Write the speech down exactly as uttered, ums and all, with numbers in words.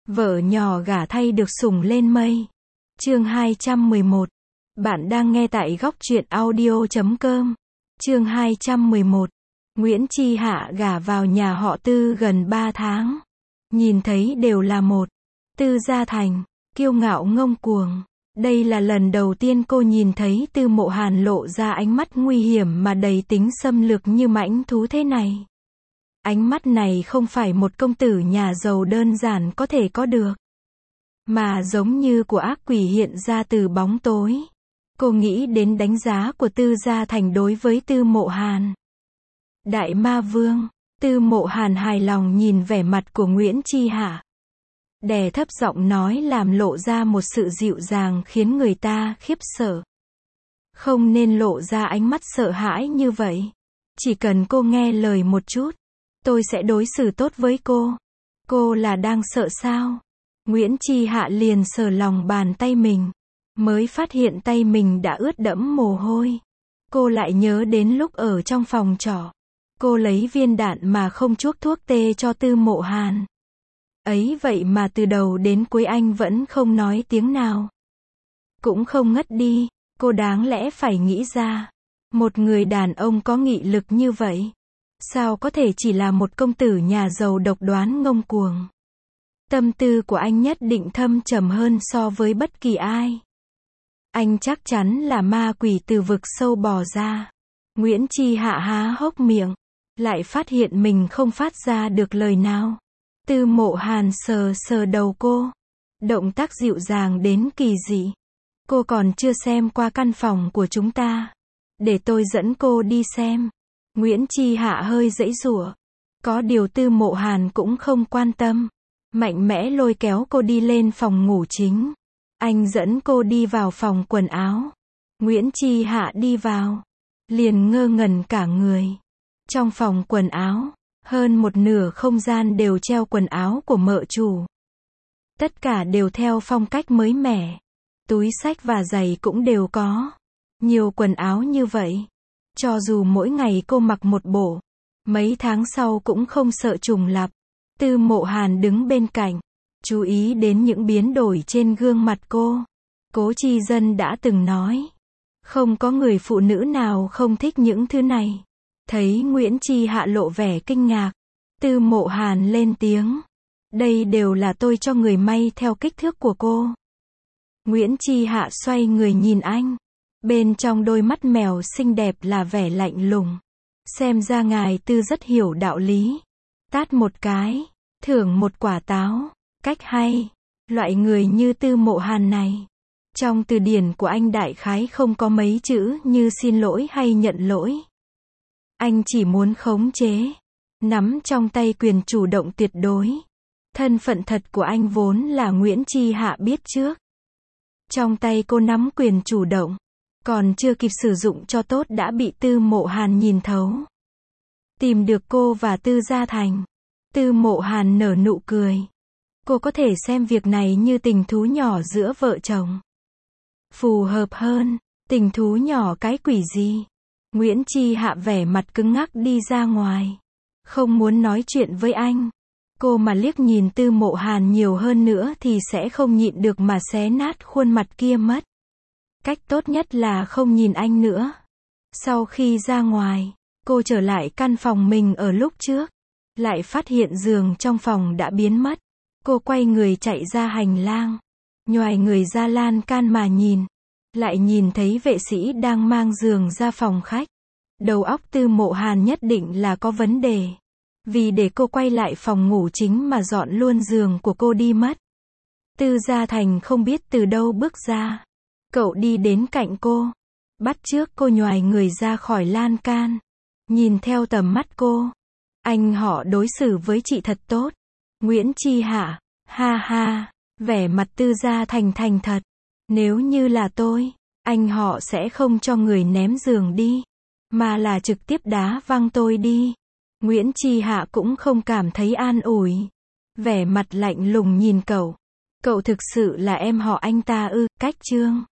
Vợ nhỏ gả thay được sủng lên mây. Chương hai trăm mười một. Bạn đang nghe tại góc truyện audio chấm com. Chương hai trăm mười một. Nguyễn Chi Hạ gả vào nhà họ Tư gần ba tháng. Nhìn thấy đều là một. Tư Gia Thành, kiêu ngạo ngông cuồng. Đây là lần đầu tiên cô nhìn thấy Tư Mộ Hàn lộ ra ánh mắt nguy hiểm mà đầy tính xâm lược như mãnh thú thế này. Ánh mắt này không phải một công tử nhà giàu đơn giản có thể có được, mà giống như của ác quỷ hiện ra từ bóng tối. Cô nghĩ đến đánh giá của Tư Gia Thành đối với Tư Mộ Hàn. Đại ma vương. Tư Mộ Hàn hài lòng nhìn vẻ mặt của Nguyễn Chi Hạ, đè thấp giọng nói làm lộ ra một sự dịu dàng khiến người ta khiếp sợ. Không nên lộ ra ánh mắt sợ hãi như vậy. Chỉ cần cô nghe lời một chút, tôi sẽ đối xử tốt với cô. Cô là đang sợ sao? Nguyễn Chi Hạ liền sờ lòng bàn tay mình, mới phát hiện tay mình đã ướt đẫm mồ hôi. Cô lại nhớ đến lúc ở trong phòng trọ, cô lấy viên đạn mà không chuốc thuốc tê cho Tư Mộ Hàn. Ấy vậy mà từ đầu đến cuối anh vẫn không nói tiếng nào, cũng không ngất đi. Cô đáng lẽ phải nghĩ ra, một người đàn ông có nghị lực như vậy, sao có thể chỉ là một công tử nhà giàu độc đoán ngông cuồng. Tâm tư của anh nhất định thâm trầm hơn so với bất kỳ ai. Anh chắc chắn là ma quỷ từ vực sâu bò ra. Nguyễn Chi Hạ há hốc miệng, lại phát hiện mình không phát ra được lời nào. Tư Mộ Hàn sờ sờ đầu cô, động tác dịu dàng đến kỳ dị. Cô còn chưa xem qua căn phòng của chúng ta, để tôi dẫn cô đi xem. Nguyễn Chi Hạ hơi giãy giụa, có điều Tư Mộ Hàn cũng không quan tâm, mạnh mẽ lôi kéo cô đi lên phòng ngủ chính. Anh dẫn cô đi vào phòng quần áo. Nguyễn Chi Hạ đi vào, liền ngơ ngẩn cả người. Trong phòng quần áo, hơn một nửa không gian đều treo quần áo của mợ chủ. Tất cả đều theo phong cách mới mẻ. Túi xách và giày cũng đều có. Nhiều quần áo như vậy, cho dù mỗi ngày cô mặc một bộ, mấy tháng sau cũng không sợ trùng lặp. Tư Mộ Hàn đứng bên cạnh, chú ý đến những biến đổi trên gương mặt cô. Cố Chi Dân đã từng nói, không có người phụ nữ nào không thích những thứ này. Thấy Nguyễn Chi Hạ lộ vẻ kinh ngạc, Tư Mộ Hàn lên tiếng, đây đều là tôi cho người may theo kích thước của cô. Nguyễn Chi Hạ xoay người nhìn anh, bên trong đôi mắt mèo xinh đẹp là vẻ lạnh lùng. Xem ra ngài Tư rất hiểu đạo lý. Tát một cái, thưởng một quả táo. Cách hay. Loại người như Tư Mộ Hàn này, trong từ điển của anh đại khái không có mấy chữ như xin lỗi hay nhận lỗi. Anh chỉ muốn khống chế, nắm trong tay quyền chủ động tuyệt đối. Thân phận thật của anh vốn là Nguyễn Chi Hạ biết trước. Trong tay cô nắm quyền chủ động, còn chưa kịp sử dụng cho tốt đã bị Tư Mộ Hàn nhìn thấu. Tìm được cô và Tư Gia Thành, Tư Mộ Hàn nở nụ cười. Cô có thể xem việc này như tình thú nhỏ giữa vợ chồng. Phù hợp hơn. Tình thú nhỏ cái quỷ gì? Nguyễn Chi Hạ vẻ mặt cứng ngắc đi ra ngoài, không muốn nói chuyện với anh. Cô mà liếc nhìn Tư Mộ Hàn nhiều hơn nữa thì sẽ không nhịn được mà xé nát khuôn mặt kia mất. Cách tốt nhất là không nhìn anh nữa. Sau khi ra ngoài, cô trở lại căn phòng mình ở lúc trước, lại phát hiện giường trong phòng đã biến mất. Cô quay người chạy ra hành lang, nhoài người ra lan can mà nhìn, lại nhìn thấy vệ sĩ đang mang giường ra phòng khách. Đầu óc Tư Mộ Hàn nhất định là có vấn đề, vì để cô quay lại phòng ngủ chính mà dọn luôn giường của cô đi mất. Tư Gia Thành không biết từ đâu bước ra, cậu đi đến cạnh cô, bắt chước cô nhoài người ra khỏi lan can, nhìn theo tầm mắt cô. Anh họ đối xử với chị thật tốt. Nguyễn Chi Hạ, ha ha, vẻ mặt Tư Gia Thành thành thật. Nếu như là tôi, anh họ sẽ không cho người ném giường đi, mà là trực tiếp đá văng tôi đi. Nguyễn Chi Hạ cũng không cảm thấy an ủi, vẻ mặt lạnh lùng nhìn cậu. Cậu thực sự là em họ anh ta ư? Cách chương